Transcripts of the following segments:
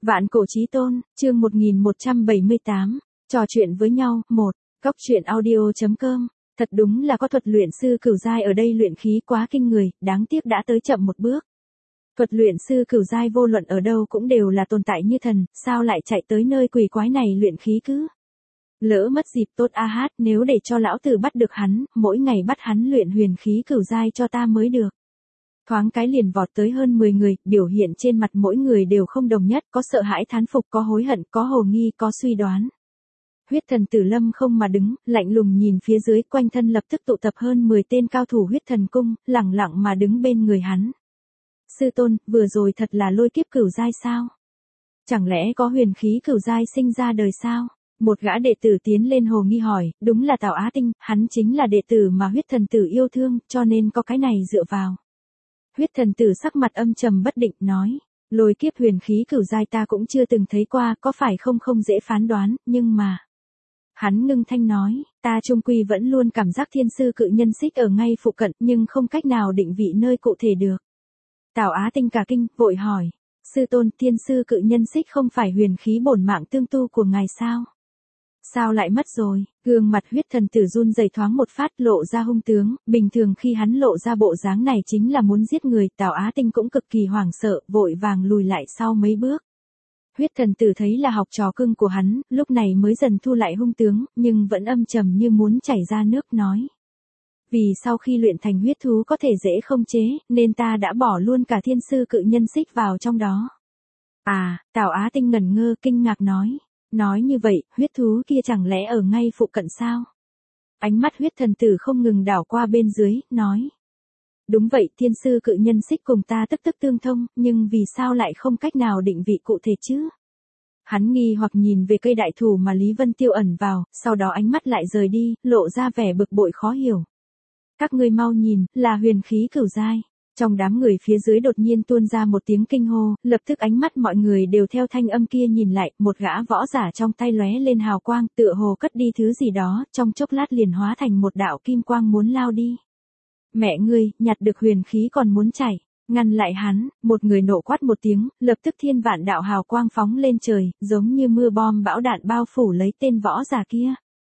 Vạn cổ chí tôn, chương 1178, trò chuyện với nhau, 1, góc truyện audio.com, thật đúng là có thuật luyện sư cửu giai ở đây luyện khí quá kinh người, đáng tiếc đã tới chậm một bước. Thuật luyện sư cửu giai vô luận ở đâu cũng đều là tồn tại như thần, sao lại chạy tới nơi quỷ quái này luyện khí cứ? Lỡ mất dịp tốt a hát, nếu để cho lão tử bắt được hắn, mỗi ngày bắt hắn luyện huyền khí cửu giai cho ta mới được. Thoáng cái liền vọt tới hơn 10 người, biểu hiện trên mặt mỗi người đều không đồng nhất, có sợ hãi thán phục, có hối hận, có hồ nghi, có suy đoán. Huyết thần tử lâm không mà đứng, lạnh lùng nhìn phía dưới, quanh thân lập tức tụ tập hơn 10 tên cao thủ huyết thần cung, lẳng lặng mà đứng bên người hắn. Sư tôn, vừa rồi thật là lôi kiếp cửu giai sao? Chẳng lẽ có huyền khí cửu giai sinh ra đời sao? Một gã đệ tử tiến lên hồ nghi hỏi, đúng là Tào Á Tinh, hắn chính là đệ tử mà huyết thần tử yêu thương, cho nên có cái này dựa vào. Huyết thần tử sắc mặt âm trầm bất định, nói, lôi kiếp huyền khí cửu giai ta cũng chưa từng thấy qua, có phải không dễ phán đoán, nhưng mà... Hắn ngưng thanh nói, ta chung quy vẫn luôn cảm giác thiên sư cự nhân xích ở ngay phụ cận, nhưng không cách nào định vị nơi cụ thể được. Tào Á Tinh cả kinh, vội hỏi, sư tôn, thiên sư cự nhân xích không phải huyền khí bổn mạng tương tu của ngài sao? Sao lại mất rồi? Gương mặt huyết thần tử run rẩy thoáng một phát, lộ ra hung tướng, bình thường khi hắn lộ ra bộ dáng này chính là muốn giết người, Tào Á Tinh cũng cực kỳ hoảng sợ, vội vàng lùi lại sau mấy bước. Huyết thần tử thấy là học trò cưng của hắn, lúc này mới dần thu lại hung tướng, nhưng vẫn âm trầm như muốn chảy ra nước, nói. Vì sau khi luyện thành huyết thú có thể dễ không chế, nên ta đã bỏ luôn cả thiên sư cự nhân xích vào trong đó. À, Tào Á Tinh ngẩn ngơ kinh ngạc nói. Nói như vậy, huyết thú kia chẳng lẽ ở ngay phụ cận sao? Ánh mắt huyết thần tử không ngừng đảo qua bên dưới, nói. Đúng vậy, thiên sư cự nhân xích cùng ta tức tương thông, nhưng vì sao lại không cách nào định vị cụ thể chứ? Hắn nghi hoặc nhìn về cây đại thụ mà Lý Vân Tiêu ẩn vào, sau đó ánh mắt lại rời đi, lộ ra vẻ bực bội khó hiểu. Các ngươi mau nhìn, là huyền khí cửu giai. Trong đám người phía dưới đột nhiên tuôn ra một tiếng kinh hô, lập tức ánh mắt mọi người đều theo thanh âm kia nhìn lại, một gã võ giả trong tay lóe lên hào quang, tựa hồ cất đi thứ gì đó, trong chốc lát liền hóa thành một đạo kim quang muốn lao đi. Mẹ ngươi, nhặt được huyền khí còn muốn chạy, ngăn lại hắn, một người nộ quát một tiếng, lập tức thiên vạn đạo hào quang phóng lên trời, giống như mưa bom bão đạn bao phủ lấy tên võ giả kia.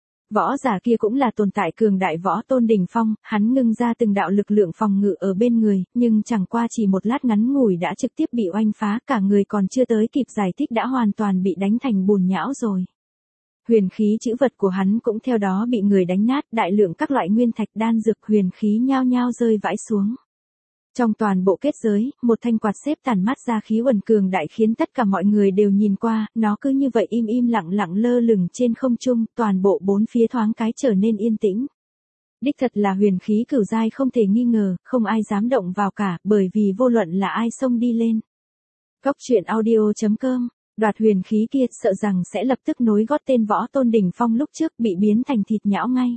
Võ giả kia cũng là tồn tại cường đại võ tôn đỉnh phong, hắn ngưng ra từng đạo lực lượng phòng ngự ở bên người, nhưng chẳng qua chỉ một lát ngắn ngủi đã trực tiếp bị oanh phá, cả người còn chưa tới kịp giải thích đã hoàn toàn bị đánh thành bùn nhão rồi. Huyền khí chữ vật của hắn cũng theo đó bị người đánh nát, đại lượng các loại nguyên thạch đan dược huyền khí nhao nhao rơi vãi xuống. Trong toàn bộ kết giới, một thanh quạt xếp tản mát ra khí uẩn cường đại khiến tất cả mọi người đều nhìn qua, nó cứ như vậy im lặng lơ lửng trên không trung, toàn bộ bốn phía thoáng cái trở nên yên tĩnh. Đích thật là huyền khí cửu giai không thể nghi ngờ, không ai dám động vào cả, bởi vì vô luận là ai xông đi lên. Góc truyện audio.com, đoạt huyền khí kia sợ rằng sẽ lập tức nối gót tên võ tôn đỉnh phong lúc trước bị biến thành thịt nhão ngay.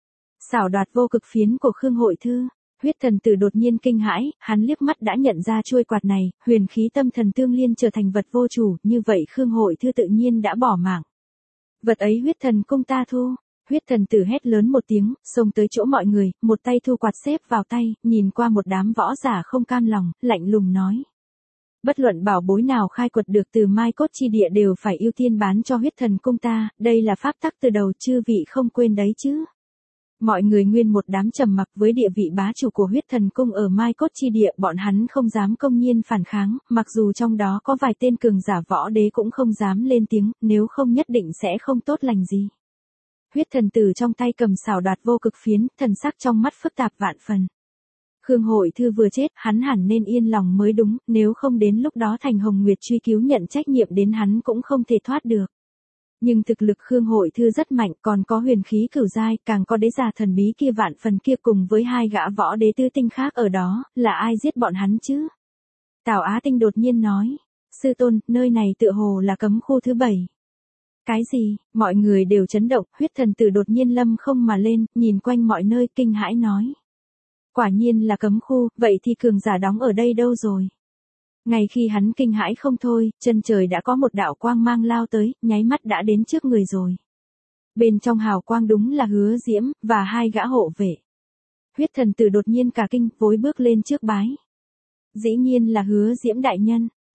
Xảo đoạt vô cực phiến của Khương Hội Thư. Huyết thần tử đột nhiên kinh hãi, hắn liếc mắt đã nhận ra chuôi quạt này, huyền khí tâm thần tương liên trở thành vật vô chủ, như vậy Khương Hội Thư tự nhiên đã bỏ mạng. Vật ấy huyết thần cung ta thu. Huyết thần tử hét lớn một tiếng, xông tới chỗ mọi người, một tay thu quạt xếp vào tay, nhìn qua một đám võ giả không cam lòng, lạnh lùng nói. Bất luận bảo bối nào khai quật được từ Mai Cốt chi địa đều phải ưu tiên bán cho huyết thần cung ta, đây là pháp tắc từ đầu, chư vị không quên đấy chứ. Mọi người nguyên một đám trầm mặc, với địa vị bá chủ của huyết thần cung ở Mai Cốt chi địa, bọn hắn không dám công nhiên phản kháng, mặc dù trong đó có vài tên cường giả võ đế cũng không dám lên tiếng, nếu không nhất định sẽ không tốt lành gì. Huyết thần tử trong tay cầm xảo đoạt vô cực phiến, thần sắc trong mắt phức tạp vạn phần. Khương Hội Thư vừa chết, hắn hẳn nên yên lòng mới đúng, nếu không đến lúc đó Thành Hồng Nguyệt truy cứu nhận trách nhiệm đến hắn cũng không thể thoát được. Nhưng thực lực Khương Hội Thư rất mạnh, còn có huyền khí cửu giai, càng có đế giả thần bí kia vạn phần kia cùng với hai gã võ đế tư tinh khác ở đó, là ai giết bọn hắn chứ? Tào Á Tinh đột nhiên nói, sư tôn, nơi này tựa hồ là cấm khu thứ 7. Cái gì? Mọi người đều chấn động, huyết thần tử đột nhiên lâm không mà lên, nhìn quanh mọi nơi kinh hãi nói. Quả nhiên là cấm khu, vậy thì cường giả đóng ở đây đâu rồi? Ngay khi hắn kinh hãi không thôi, chân trời đã có một đạo quang mang lao tới, nháy mắt đã đến trước người rồi. Bên trong hào quang đúng là Hứa Diễm, và hai gã hộ vệ. Huyết thần tử đột nhiên cả kinh, vối bước lên trước bái. Dĩ nhiên là Hứa Diễm đại nhân.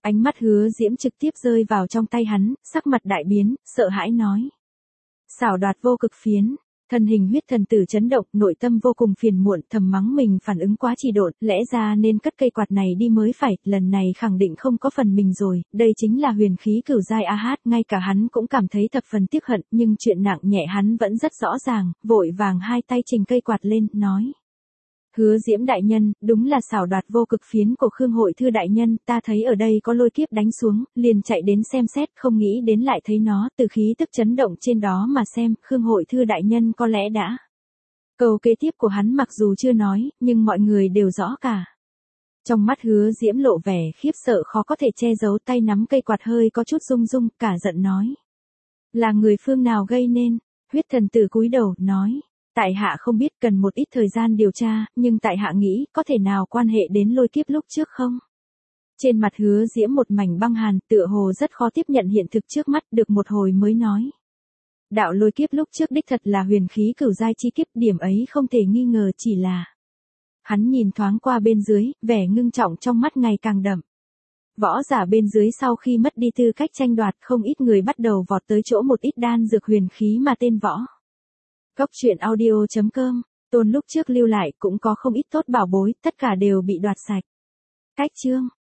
Ánh mắt Hứa Diễm trực tiếp rơi vào trong tay hắn, sắc mặt đại biến, sợ hãi nói. Xảo đoạt vô cực phiến. Thân hình huyết thần tử chấn động, nội tâm vô cùng phiền muộn, thầm mắng mình phản ứng quá trì độn, lẽ ra nên cất cây quạt này đi mới phải, lần này khẳng định không có phần mình rồi, đây chính là huyền khí cửu giai a hát, ngay cả hắn cũng cảm thấy thập phần tiếc hận, nhưng chuyện nặng nhẹ hắn vẫn rất rõ ràng, vội vàng hai tay trình cây quạt lên, nói. Hứa Diễm đại nhân, đúng là xảo đoạt vô cực phiến của Khương Hội Thư đại nhân, ta thấy ở đây có lôi kiếp đánh xuống, liền chạy đến xem xét, không nghĩ đến lại thấy nó, từ khí tức chấn động trên đó mà xem, Khương Hội Thư đại nhân có lẽ đã. Câu kế tiếp của hắn mặc dù chưa nói, nhưng mọi người đều rõ cả. Trong mắt Hứa Diễm lộ vẻ khiếp sợ khó có thể che giấu, tay nắm cây quạt hơi có chút rung rung, cả giận nói. Là người phương nào gây nên? Huyết thần tử cúi đầu, nói. Tại hạ không biết, cần một ít thời gian điều tra, nhưng tại hạ nghĩ có thể nào quan hệ đến lôi kiếp lúc trước không? Trên mặt Hứa Diễm một mảnh băng hàn, tựa hồ rất khó tiếp nhận hiện thực trước mắt, được một hồi mới nói. Đạo lôi kiếp lúc trước đích thật là huyền khí cửu giai chi kiếp, điểm ấy không thể nghi ngờ, chỉ là. Hắn nhìn thoáng qua bên dưới, vẻ ngưng trọng trong mắt ngày càng đậm. Võ giả bên dưới sau khi mất đi tư cách tranh đoạt, không ít người bắt đầu vọt tới chỗ một ít đan dược huyền khí mà tên võ. Góc truyện audio.com, Tôn lúc trước lưu lại cũng có không ít tốt bảo bối, tất cả đều bị đoạt sạch. Cách chương